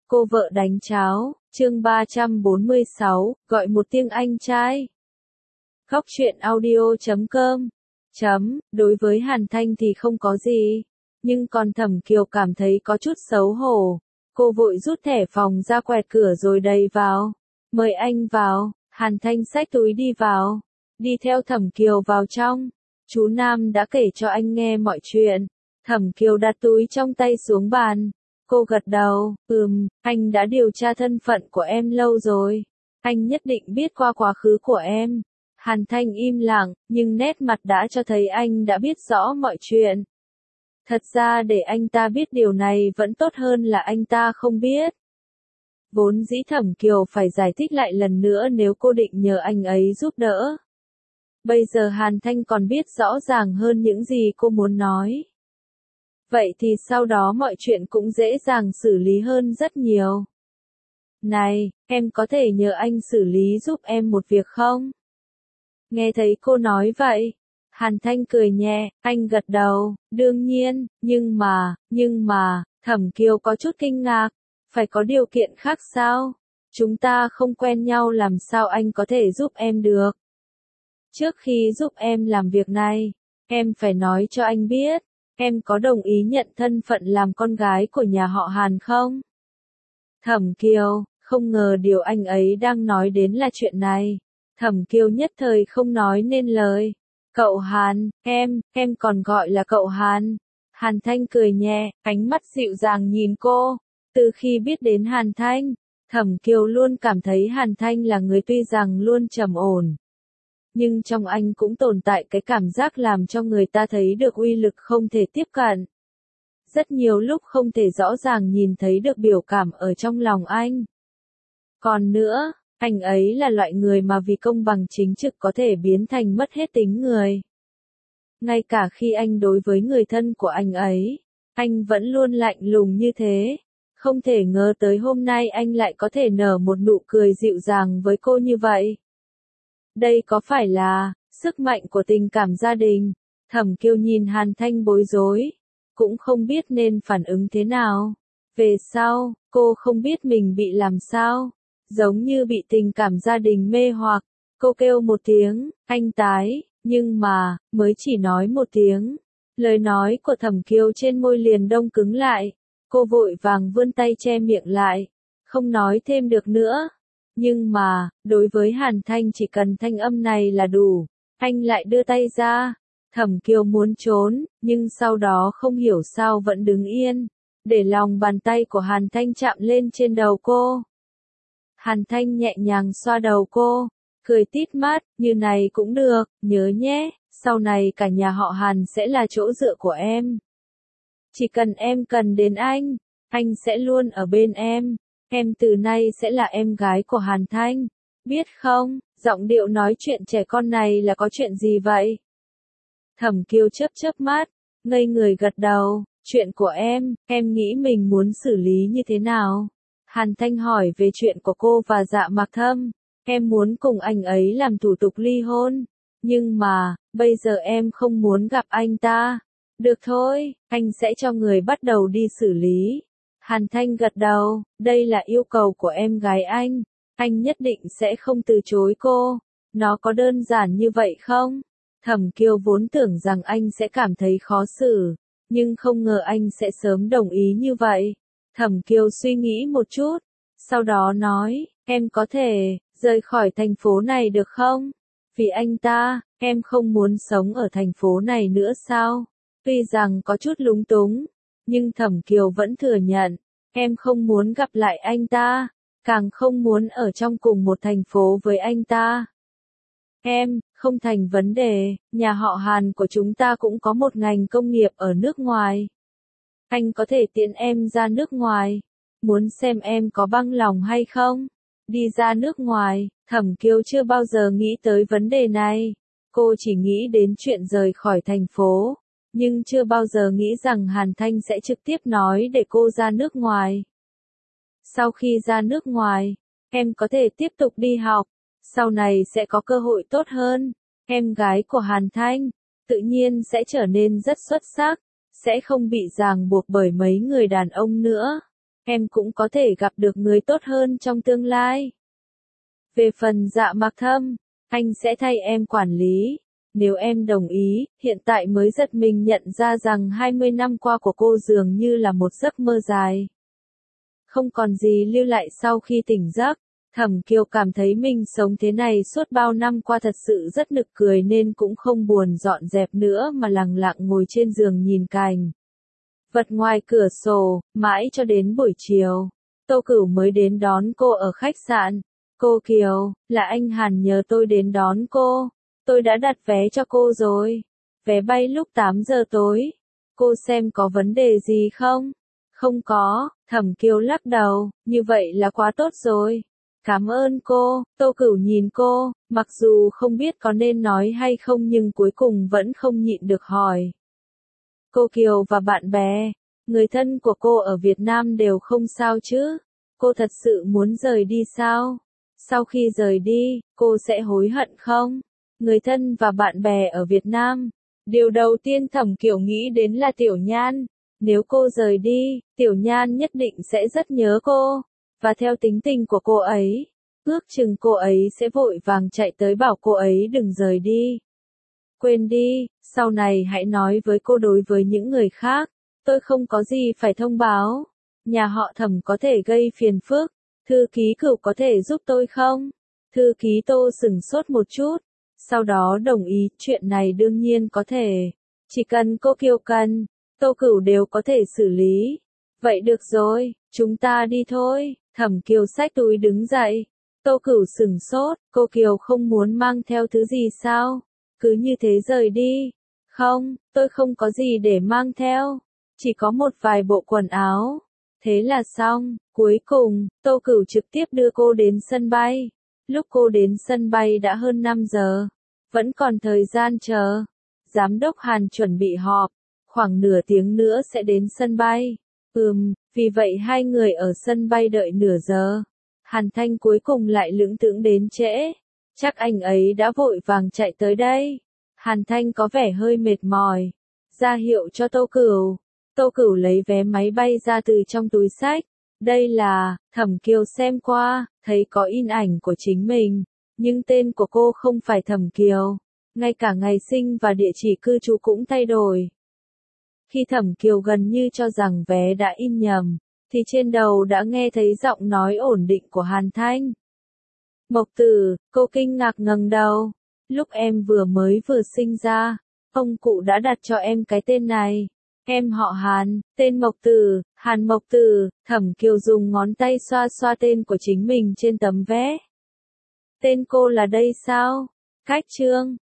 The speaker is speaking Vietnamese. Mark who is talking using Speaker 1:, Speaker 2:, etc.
Speaker 1: Cô vợ đánh cháo, chương 346, gọi một tiếng anh trai. Khóc chuyện audio.com. Đối với Hàn Thanh thì không có gì, nhưng còn Thẩm Kiều cảm thấy có chút xấu hổ. Cô vội rút thẻ phòng ra quẹt cửa rồi đầy vào. Mời anh vào. Hàn Thanh xách túi đi vào. Đi theo Thẩm Kiều vào trong. Chú Nam đã kể cho anh nghe mọi chuyện. Thẩm Kiều đặt túi trong tay xuống bàn. Cô gật đầu, anh đã điều tra thân phận của em lâu rồi. Anh nhất định biết qua quá khứ của em. Hàn Thanh im lặng, nhưng nét mặt đã cho thấy anh đã biết rõ mọi chuyện. Thật ra để anh ta biết điều này vẫn tốt hơn là anh ta không biết. Vốn dĩ Thẩm Kiều phải giải thích lại lần nữa nếu cô định nhờ anh ấy giúp đỡ. Bây giờ Hàn Thanh còn biết rõ ràng hơn những gì cô muốn nói. Vậy thì sau đó mọi chuyện cũng dễ dàng xử lý hơn rất nhiều. Này, em có thể nhờ anh xử lý giúp em một việc không? Nghe thấy cô nói vậy, Hàn Thanh cười nhẹ, anh gật đầu, đương nhiên, nhưng mà, Thẩm Kiều có chút kinh ngạc, phải có điều kiện khác sao? Chúng ta không quen nhau làm sao anh có thể giúp em được? Trước khi giúp em làm việc này, em phải nói cho anh biết. Em có đồng ý nhận thân phận làm con gái của nhà họ Hàn không? Thẩm Kiều, không ngờ điều anh ấy đang nói đến là chuyện này. Thẩm Kiều nhất thời không nói nên lời. Cậu Hàn, em còn gọi là cậu Hàn. Hàn Thanh cười nhẹ, ánh mắt dịu dàng nhìn cô. Từ khi biết đến Hàn Thanh, Thẩm Kiều luôn cảm thấy Hàn Thanh là người tuy rằng luôn trầm ổn. Nhưng trong anh cũng tồn tại cái cảm giác làm cho người ta thấy được uy lực không thể tiếp cận. Rất nhiều lúc không thể rõ ràng nhìn thấy được biểu cảm ở trong lòng anh. Còn nữa, anh ấy là loại người mà vì công bằng chính trực có thể biến thành mất hết tính người. Ngay cả khi anh đối với người thân của anh ấy, anh vẫn luôn lạnh lùng như thế. Không thể ngờ tới hôm nay anh lại có thể nở một nụ cười dịu dàng với cô như vậy. Đây có phải là sức mạnh của tình cảm gia đình? Thẩm Kiều nhìn Hàn Thanh bối rối, cũng không biết nên phản ứng thế nào. Về sau, cô không biết mình bị làm sao, giống như bị tình cảm gia đình mê hoặc. Cô kêu một tiếng, anh tái, nhưng mà, mới chỉ nói một tiếng. Lời nói của Thẩm Kiều trên môi liền đông cứng lại. Cô vội vàng vươn tay che miệng lại, không nói thêm được nữa. Nhưng mà, đối với Hàn Thanh chỉ cần thanh âm này là đủ. Anh lại đưa tay ra. Thẩm Kiều muốn trốn, nhưng sau đó không hiểu sao vẫn đứng yên. Để lòng bàn tay của Hàn Thanh chạm lên trên đầu cô. Hàn Thanh nhẹ nhàng xoa đầu cô, cười tít mắt, như này cũng được, nhớ nhé, sau này cả nhà họ Hàn sẽ là chỗ dựa của em. Chỉ cần em cần đến anh sẽ luôn ở bên em. Em từ nay sẽ là em gái của Hàn Thanh, biết không? Giọng điệu nói chuyện trẻ con này là có chuyện gì vậy? Thẩm Kiều chớp mắt, ngây người gật đầu, chuyện của em nghĩ mình muốn xử lý như thế nào? Hàn Thanh hỏi về chuyện của cô và Dạ Mạc Thâm, em muốn cùng anh ấy làm thủ tục ly hôn, nhưng mà, bây giờ em không muốn gặp anh ta. Được thôi, anh sẽ cho người bắt đầu đi xử lý. Hàn Thanh gật đầu, đây là yêu cầu của em gái anh nhất định sẽ không từ chối cô. Nó có đơn giản như vậy không? Thẩm Kiều vốn tưởng rằng anh sẽ cảm thấy khó xử, nhưng không ngờ anh sẽ sớm đồng ý như vậy. Thẩm Kiều suy nghĩ một chút, sau đó nói, em có thể rời khỏi thành phố này được không? Vì anh ta, em không muốn sống ở thành phố này nữa sao? Tuy rằng có chút lúng túng, nhưng Thẩm Kiều vẫn thừa nhận, em không muốn gặp lại anh ta, càng không muốn ở trong cùng một thành phố với anh ta. Em, không thành vấn đề, nhà họ Hàn của chúng ta cũng có một ngành công nghiệp ở nước ngoài. Anh có thể tiễn em ra nước ngoài, muốn xem em có bằng lòng hay không? Đi ra nước ngoài, Thẩm Kiều chưa bao giờ nghĩ tới vấn đề này, cô chỉ nghĩ đến chuyện rời khỏi thành phố. Nhưng chưa bao giờ nghĩ rằng Hàn Thanh sẽ trực tiếp nói để cô ra nước ngoài. Sau khi ra nước ngoài, em có thể tiếp tục đi học, sau này sẽ có cơ hội tốt hơn. Em gái của Hàn Thanh, tự nhiên sẽ trở nên rất xuất sắc, sẽ không bị ràng buộc bởi mấy người đàn ông nữa. em cũng có thể gặp được người tốt hơn trong tương lai. Về phần Dạ Mạc Thâm, anh sẽ thay em quản lý. Nếu em đồng ý, hiện tại mới giật mình nhận ra rằng 20 năm qua của cô dường như là một giấc mơ dài. Không còn gì lưu lại sau khi tỉnh giấc. Thẩm Kiều cảm thấy mình sống thế này suốt bao năm qua thật sự rất nực cười nên cũng không buồn dọn dẹp nữa mà lặng lặng ngồi trên giường nhìn cảnh vật ngoài cửa sổ, mãi cho đến buổi chiều. Tô Cửu mới đến đón cô ở khách sạn. Cô Kiều, là anh Hàn nhờ tôi đến đón cô. Tôi đã đặt vé cho cô rồi. Vé bay lúc 8 giờ tối. Cô xem có vấn đề gì không? Không có, Thẩm Kiều lắc đầu, như vậy là quá tốt rồi. Cảm ơn cô, Tô Cửu nhìn cô, mặc dù không biết có nên nói hay không nhưng cuối cùng vẫn không nhịn được hỏi. Cô Kiều và bạn bè, người thân của cô ở Việt Nam đều không sao chứ? Cô thật sự muốn rời đi sao? Sau khi rời đi, cô sẽ hối hận không? Người thân và bạn bè ở Việt Nam. Điều đầu tiên Thẩm Kiều nghĩ đến là Tiểu Nhan. Nếu cô rời đi, Tiểu Nhan nhất định sẽ rất nhớ cô. Và theo tính tình của cô ấy, ước chừng cô ấy sẽ vội vàng chạy tới bảo cô ấy đừng rời đi. Quên đi, sau này hãy nói với cô đối với những người khác. Tôi không có gì phải thông báo. Nhà họ Thẩm có thể gây phiền phức. Thư ký Cửu có thể giúp tôi không? Thư ký Tô sửng sốt một chút. Sau đó đồng ý, chuyện này đương nhiên có thể. Chỉ cần cô Kiều cần, Tô Cửu đều có thể xử lý. Vậy được rồi, chúng ta đi thôi. Thẩm Kiều xách túi đứng dậy. Tô Cửu sửng sốt, cô Kiều không muốn mang theo thứ gì sao? Cứ như thế rời đi. Không, tôi không có gì để mang theo. Chỉ có một vài bộ quần áo. Thế là xong, cuối cùng, Tô Cửu trực tiếp đưa cô đến sân bay. Lúc cô đến sân bay đã hơn 5 giờ. Vẫn còn thời gian chờ. Giám đốc Hàn chuẩn bị họp. Khoảng nửa tiếng nữa sẽ đến sân bay. Vì vậy hai người ở sân bay đợi nửa giờ. Hàn Thanh cuối cùng lại lững thững đến trễ. Chắc anh ấy đã vội vàng chạy tới đây. Hàn Thanh có vẻ hơi mệt mỏi. Ra hiệu cho Tô Cửu. Tô Cửu lấy vé máy bay ra từ trong túi xách. Đây là, Thẩm Kiều xem qua, thấy có in ảnh của chính mình. Nhưng tên của cô không phải Thẩm Kiều. Ngay cả ngày sinh và địa chỉ cư trú cũng thay đổi. Khi Thẩm Kiều gần như cho rằng vé đã in nhầm, thì trên đầu đã nghe thấy giọng nói ổn định của Hàn Thanh. Mộc Tử, cô kinh ngạc ngẩng đầu. Lúc em vừa sinh ra, ông cụ đã đặt cho em cái tên này. Em họ Hàn, tên Mộc Tử, Hàn Mộc Tử. Thẩm Kiều dùng ngón tay xoa xoa tên của chính mình trên tấm vé. Tên cô là đây sao? Cách Trương.